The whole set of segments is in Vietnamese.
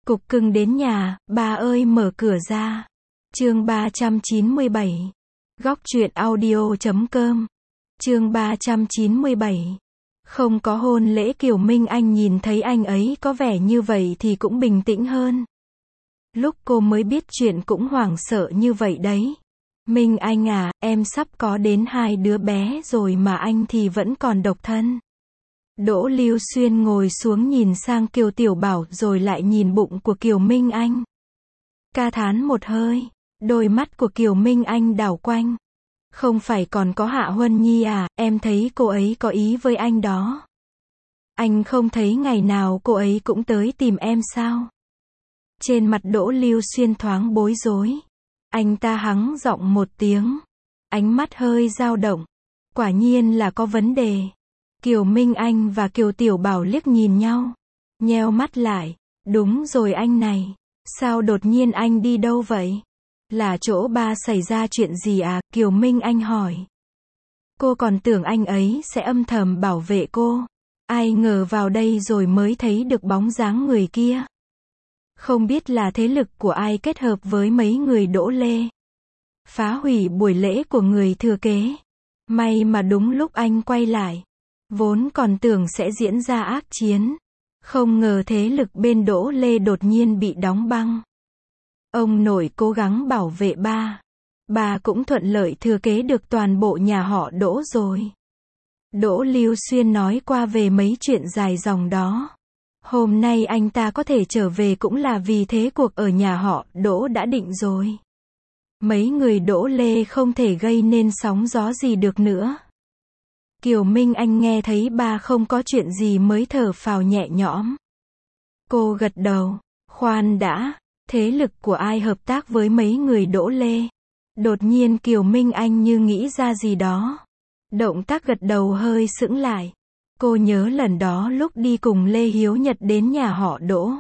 Cục cưng đến nhà, ba ơi mở cửa ra. Chương 397. Góc truyện audio.com. Chương 397. Không có hôn lễ. Kiều Minh Anh nhìn thấy anh ấy có vẻ như vậy thì cũng bình tĩnh hơn. Lúc cô mới biết chuyện cũng hoảng sợ như vậy đấy. Minh Anh à, em sắp có đến 2 đứa bé rồi mà anh thì vẫn còn độc thân. Đỗ Lưu Xuyên ngồi xuống nhìn sang Kiều Tiểu Bảo rồi lại nhìn bụng của Kiều Minh Anh. Ca thán một hơi, đôi mắt của Kiều Minh Anh đảo quanh. Không phải còn có Hạ Huân Nhi à, em thấy cô ấy có ý với anh đó. Anh không thấy ngày nào cô ấy cũng tới tìm em sao? Trên mặt Đỗ Lưu Xuyên thoáng bối rối. Anh ta hắng giọng một tiếng. Ánh mắt hơi dao động. Quả nhiên là có vấn đề. Kiều Minh Anh và Kiều Tiểu Bảo liếc nhìn nhau. Nheo mắt lại. Đúng rồi anh này. Sao đột nhiên anh đi đâu vậy? Là chỗ ba xảy ra chuyện gì à? Kiều Minh Anh hỏi. Cô còn tưởng anh ấy sẽ âm thầm bảo vệ cô. Ai ngờ vào đây rồi mới thấy được bóng dáng người kia. Không biết là thế lực của ai kết hợp với mấy người Đỗ Lê. Phá hủy buổi lễ của người thừa kế. May mà đúng lúc anh quay lại. Vốn còn tưởng sẽ diễn ra ác chiến. Không ngờ thế lực bên Đỗ Lê đột nhiên bị đóng băng. Ông nội cố gắng bảo vệ ba. Bà cũng thuận lợi thừa kế được toàn bộ nhà họ Đỗ rồi. Đỗ Lưu Xuyên nói qua về mấy chuyện dài dòng đó. Hôm nay anh ta có thể trở về cũng là vì thế cuộc ở nhà họ Đỗ đã định rồi. Mấy người Đỗ Lê không thể gây nên sóng gió gì được nữa. Kiều Minh Anh nghe thấy ba không có chuyện gì mới thở phào nhẹ nhõm. Cô gật đầu. Khoan đã, thế lực của ai hợp tác với mấy người Đỗ Lê? Đột nhiên Kiều Minh Anh như nghĩ ra gì đó. Động tác gật đầu hơi sững lại. Cô nhớ lần đó lúc đi cùng Lê Hiếu Nhật đến nhà họ Đỗ.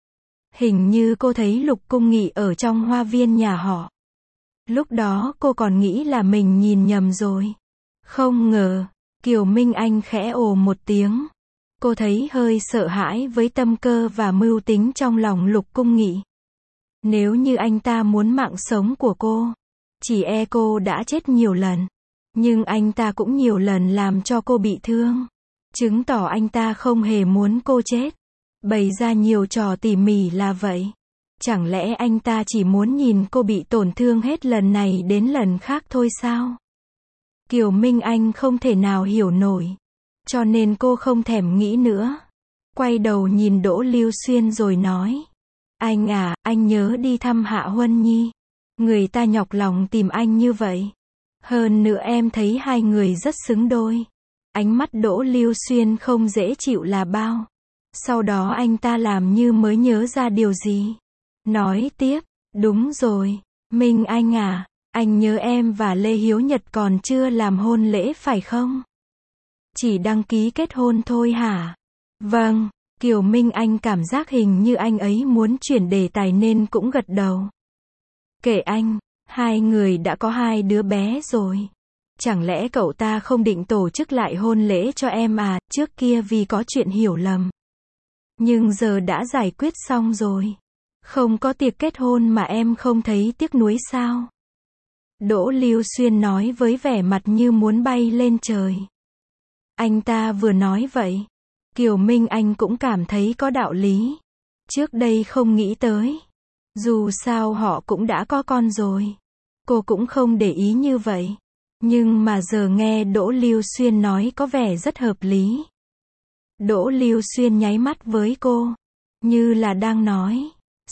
Hình như cô thấy Lục Cung Nghị ở trong hoa viên nhà họ. Lúc đó cô còn nghĩ là mình nhìn nhầm rồi. Không ngờ, Kiều Minh Anh khẽ ồ một tiếng. Cô thấy hơi sợ hãi với tâm cơ và mưu tính trong lòng Lục Cung Nghị. Nếu như anh ta muốn mạng sống của cô, chỉ e cô đã chết nhiều lần. Nhưng anh ta cũng nhiều lần làm cho cô bị thương. Chứng tỏ anh ta không hề muốn cô chết. Bày ra nhiều trò tỉ mỉ là vậy. Chẳng lẽ anh ta chỉ muốn nhìn cô bị tổn thương hết lần này đến lần khác thôi sao? Kiều Minh Anh không thể nào hiểu nổi. Cho nên cô không thèm nghĩ nữa. Quay đầu nhìn Đỗ Lưu Xuyên rồi nói. Anh à, anh nhớ đi thăm Hạ Huân Nhi. Người ta nhọc lòng tìm anh như vậy. Hơn nữa em thấy hai người rất xứng đôi. Ánh mắt Đỗ Lưu Xuyên không dễ chịu là bao. Sau đó anh ta làm như mới nhớ ra điều gì. Nói tiếp, đúng rồi, Minh Anh à, anh nhớ em và Lê Hiếu Nhật còn chưa làm hôn lễ phải không? Chỉ đăng ký kết hôn thôi hả? Vâng, Kiều Minh Anh cảm giác hình như anh ấy muốn chuyển đề tài nên cũng gật đầu. Kệ anh, hai người đã có 2 đứa bé rồi. Chẳng lẽ cậu ta không định tổ chức lại hôn lễ cho em à, trước kia vì có chuyện hiểu lầm. Nhưng giờ đã giải quyết xong rồi. Không có tiệc kết hôn mà em không thấy tiếc nuối sao? Đỗ Lưu Xuyên nói với vẻ mặt như muốn bay lên trời. Anh ta vừa nói vậy. Kiều Minh Anh cũng cảm thấy có đạo lý. Trước đây không nghĩ tới. Dù sao họ cũng đã có con rồi. Cô cũng không để ý như vậy. Nhưng mà giờ nghe Đỗ Lưu Xuyên nói có vẻ rất hợp lý. Đỗ Lưu Xuyên nháy mắt với cô. Như là đang nói.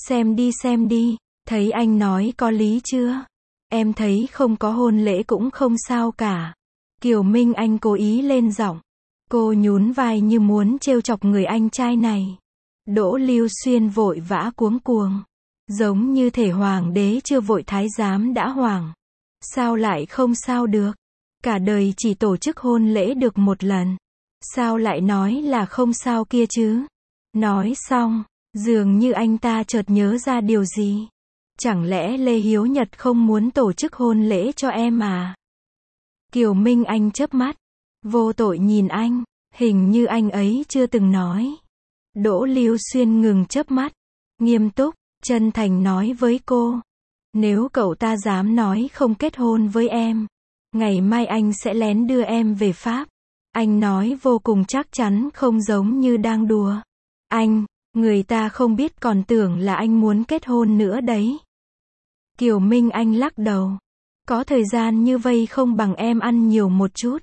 Xem đi, thấy anh nói có lý chưa? Em thấy không có hôn lễ cũng không sao cả. Kiều Minh Anh cố ý lên giọng. Cô nhún vai như muốn trêu chọc người anh trai này. Đỗ Lưu Xuyên vội vã cuống cuồng. Giống như thể hoàng đế chưa vội thái giám đã hoàng. Sao lại không sao được? Cả đời chỉ tổ chức hôn lễ được một lần. Sao lại nói là không sao kia chứ? Nói xong, dường như anh ta chợt nhớ ra điều gì. Chẳng lẽ Lê Hiếu Nhật không muốn tổ chức hôn lễ cho em à? Kiều Minh Anh chớp mắt. Vô tội nhìn anh. Hình như anh ấy chưa từng nói. Đỗ Lưu Xuyên ngừng chớp mắt. nghiêm túc, chân thành nói với cô. Nếu cậu ta dám nói không kết hôn với em, ngày mai anh sẽ lén đưa em về Pháp. Anh nói vô cùng chắc chắn, không giống như đang đùa. Anh, người ta không biết còn tưởng là anh muốn kết hôn nữa đấy. Kiều Minh Anh lắc đầu. Có thời gian như vây không bằng em ăn nhiều một chút.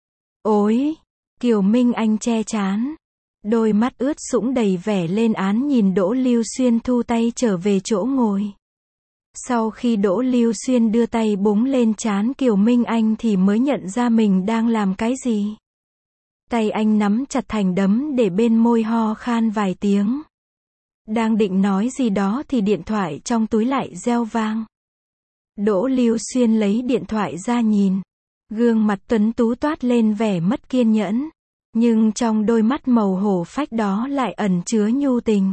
Ôi, Kiều Minh Anh che trán. Đôi mắt ướt sũng đầy vẻ lên án nhìn Đỗ Lưu Xuyên thu tay trở về chỗ ngồi. Sau khi Đỗ Lưu Xuyên đưa tay búng lên trán Kiều Minh Anh thì mới nhận ra mình đang làm cái gì. Tay anh nắm chặt thành đấm để bên môi ho khan vài tiếng. Đang định nói gì đó thì điện thoại trong túi lại reo vang. Đỗ Lưu Xuyên lấy điện thoại ra nhìn. Gương mặt tuấn tú toát lên vẻ mất kiên nhẫn. Nhưng trong đôi mắt màu hổ phách đó lại ẩn chứa nhu tình.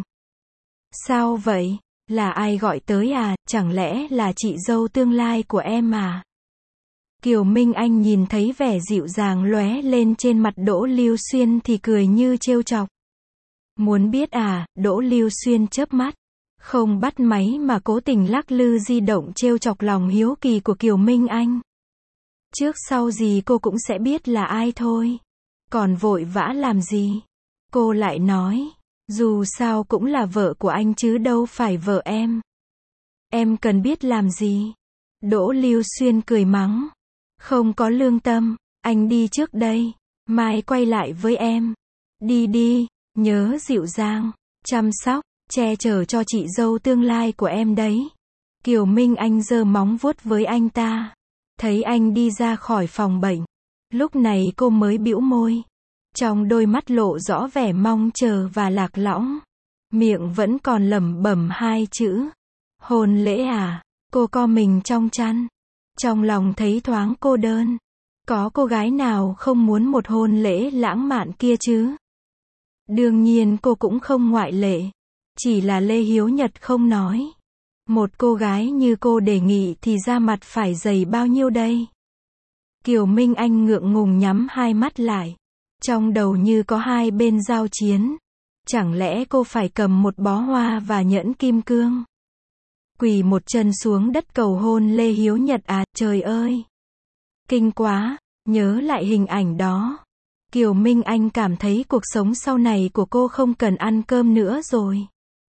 Sao vậy? Là ai gọi tới à? Chẳng lẽ là chị dâu tương lai của em à? Kiều Minh Anh nhìn thấy vẻ dịu dàng lóe lên trên mặt Đỗ Lưu Xuyên thì cười như trêu chọc. Muốn biết à? Đỗ Lưu Xuyên chớp mắt. Không bắt máy mà cố tình lắc lư di động trêu chọc lòng hiếu kỳ của Kiều Minh Anh. Trước sau gì cô cũng sẽ biết là ai thôi. Còn vội vã làm gì? Cô lại nói. Dù sao cũng là vợ của anh chứ đâu phải vợ em. Em cần biết làm gì? Đỗ Lưu Xuyên cười mắng. Không có lương tâm, anh đi trước đây. Mai quay lại với em. Đi đi, nhớ dịu dàng, chăm sóc, che chở cho chị dâu tương lai của em đấy. Kiều Minh Anh giơ móng vuốt với anh ta. Thấy anh đi ra khỏi phòng bệnh. Lúc này cô mới bĩu môi. Trong đôi mắt lộ rõ vẻ mong chờ và lạc lõng. Miệng vẫn còn lẩm bẩm hai chữ. Hôn lễ à? Cô co mình trong chăn. Trong lòng thấy thoáng cô đơn. Có cô gái nào không muốn một hôn lễ lãng mạn kia chứ? Đương nhiên cô cũng không ngoại lệ. Chỉ là Lê Hiếu Nhật không nói. Một cô gái như cô đề nghị thì da mặt phải dày bao nhiêu đây? Kiều Minh Anh ngượng ngùng nhắm hai mắt lại. Trong đầu như có hai bên giao chiến. Chẳng lẽ cô phải cầm một bó hoa và nhẫn kim cương? Quỳ một chân xuống đất cầu hôn Lê Hiếu Nhật à? Trời ơi! Kinh quá! Nhớ lại hình ảnh đó. Kiều Minh Anh cảm thấy cuộc sống sau này của cô không cần ăn cơm nữa rồi.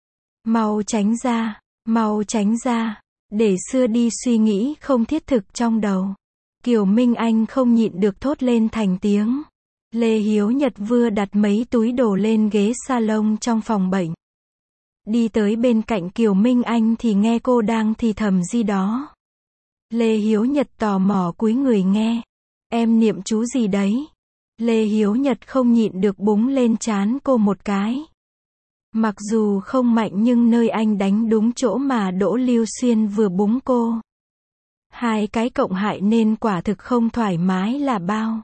Mau tránh ra! Mau tránh ra! Để xưa đi suy nghĩ không thiết thực trong đầu. Kiều Minh Anh không nhịn được thốt lên thành tiếng. Lê Hiếu Nhật vừa đặt mấy túi đồ lên ghế salon trong phòng bệnh. Đi tới bên cạnh Kiều Minh Anh thì nghe cô đang thì thầm gì đó. Lê Hiếu Nhật tò mò cúi người nghe. Em niệm chú gì đấy? Lê Hiếu Nhật không nhịn được búng lên trán cô một cái. Mặc dù không mạnh nhưng nơi anh đánh đúng chỗ mà Đỗ Lưu Xuyên vừa búng cô. Hai cái cộng hại nên quả thực không thoải mái là bao.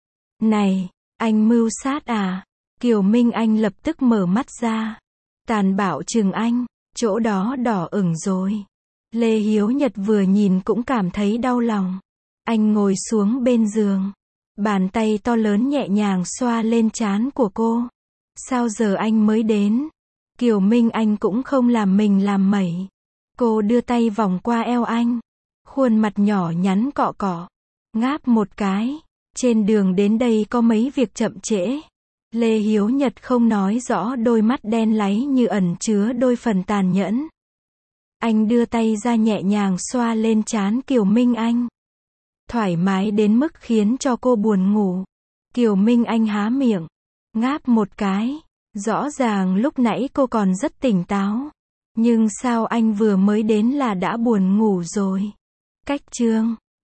Này, anh mưu sát à? Kiều Minh Anh lập tức mở mắt ra. Tàn bạo chừng anh, chỗ đó đỏ ửng rồi. Lê Hiếu Nhật vừa nhìn cũng cảm thấy đau lòng. Anh ngồi xuống bên giường. Bàn tay to lớn nhẹ nhàng xoa lên trán của cô. Sao giờ anh mới đến? Kiều Minh Anh cũng không làm mình làm mẩy. Cô đưa tay vòng qua eo anh. Khuôn mặt nhỏ nhắn cọ cọ. Ngáp một cái. Trên đường đến đây có mấy việc chậm trễ. Lê Hiếu Nhật không nói rõ, đôi mắt đen láy như ẩn chứa đôi phần tàn nhẫn. Anh đưa tay ra nhẹ nhàng xoa lên trán Kiều Minh Anh. Thoải mái đến mức khiến cho cô buồn ngủ. Kiều Minh Anh há miệng. Ngáp một cái. Rõ ràng lúc nãy cô còn rất tỉnh táo. Nhưng sao anh vừa mới đến là đã buồn ngủ rồi? Cách chương